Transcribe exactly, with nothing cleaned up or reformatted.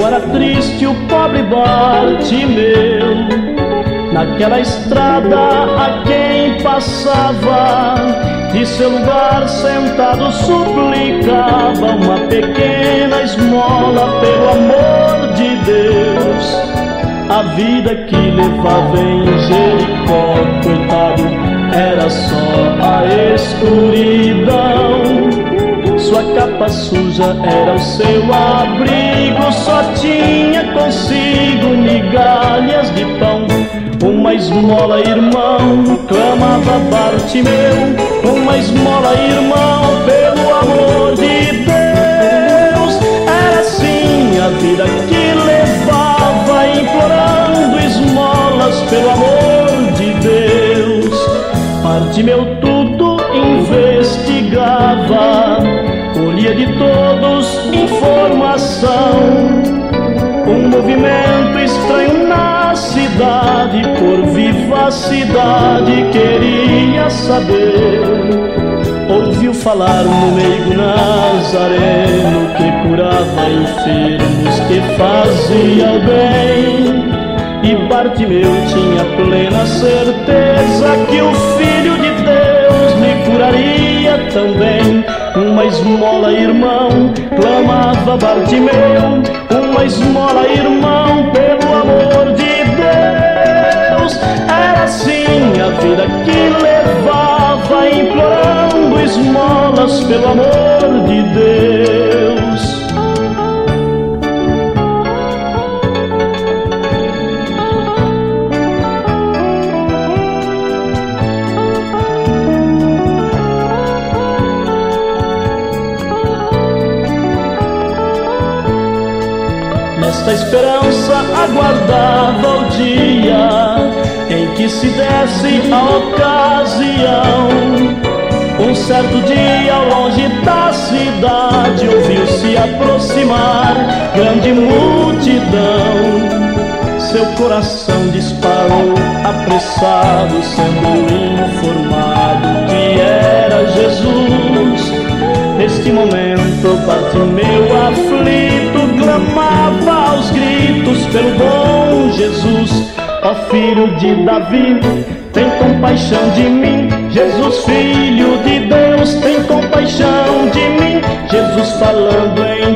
era triste o pobre Bartimeu, naquela estrada a quem passava, de seu lugar sentado suplicava uma pequena esmola pelo amor de Deus. A vida que levava em Jericó, coitado, era só a escuridão. Sua capa suja era o seu abrigo, só tinha consigo migalhas de pão. Uma esmola, irmão, clamava Bartimeu, uma esmola, irmão, pelo amor de Deus. Era assim a vida que levava, implorando esmolas pelo amor de Deus. Bartimeu tudo investigava, colhia de todos informação. Um movimento estranho na cidade, por vivacidade queria saber. Ouviu falar no meigo Nazareno, que curava enfermos, que fazia o bem. E Bartimeu tinha plena certeza que o Filho de Deus lhe curaria também. Uma esmola, irmão, clamava Bartimeu, uma esmola, irmão, pelo amor de Deus. Era assim a vida que levava, implorando esmolas pelo amor de Deus. Nesta esperança aguardava o dia em que se desse a ocasião. Um certo dia, ao longe da cidade, ouviu-se aproximar grande multidão. Seu coração disparou apressado, sendo informado que era Jesus. Neste momento, Bartimeu aflito clamava aos gritos pelo bom Jesus. Ó Filho de Davi, tem compaixão de mim. Jesus, Filho de Deus, tem compaixão de mim. Jesus falando em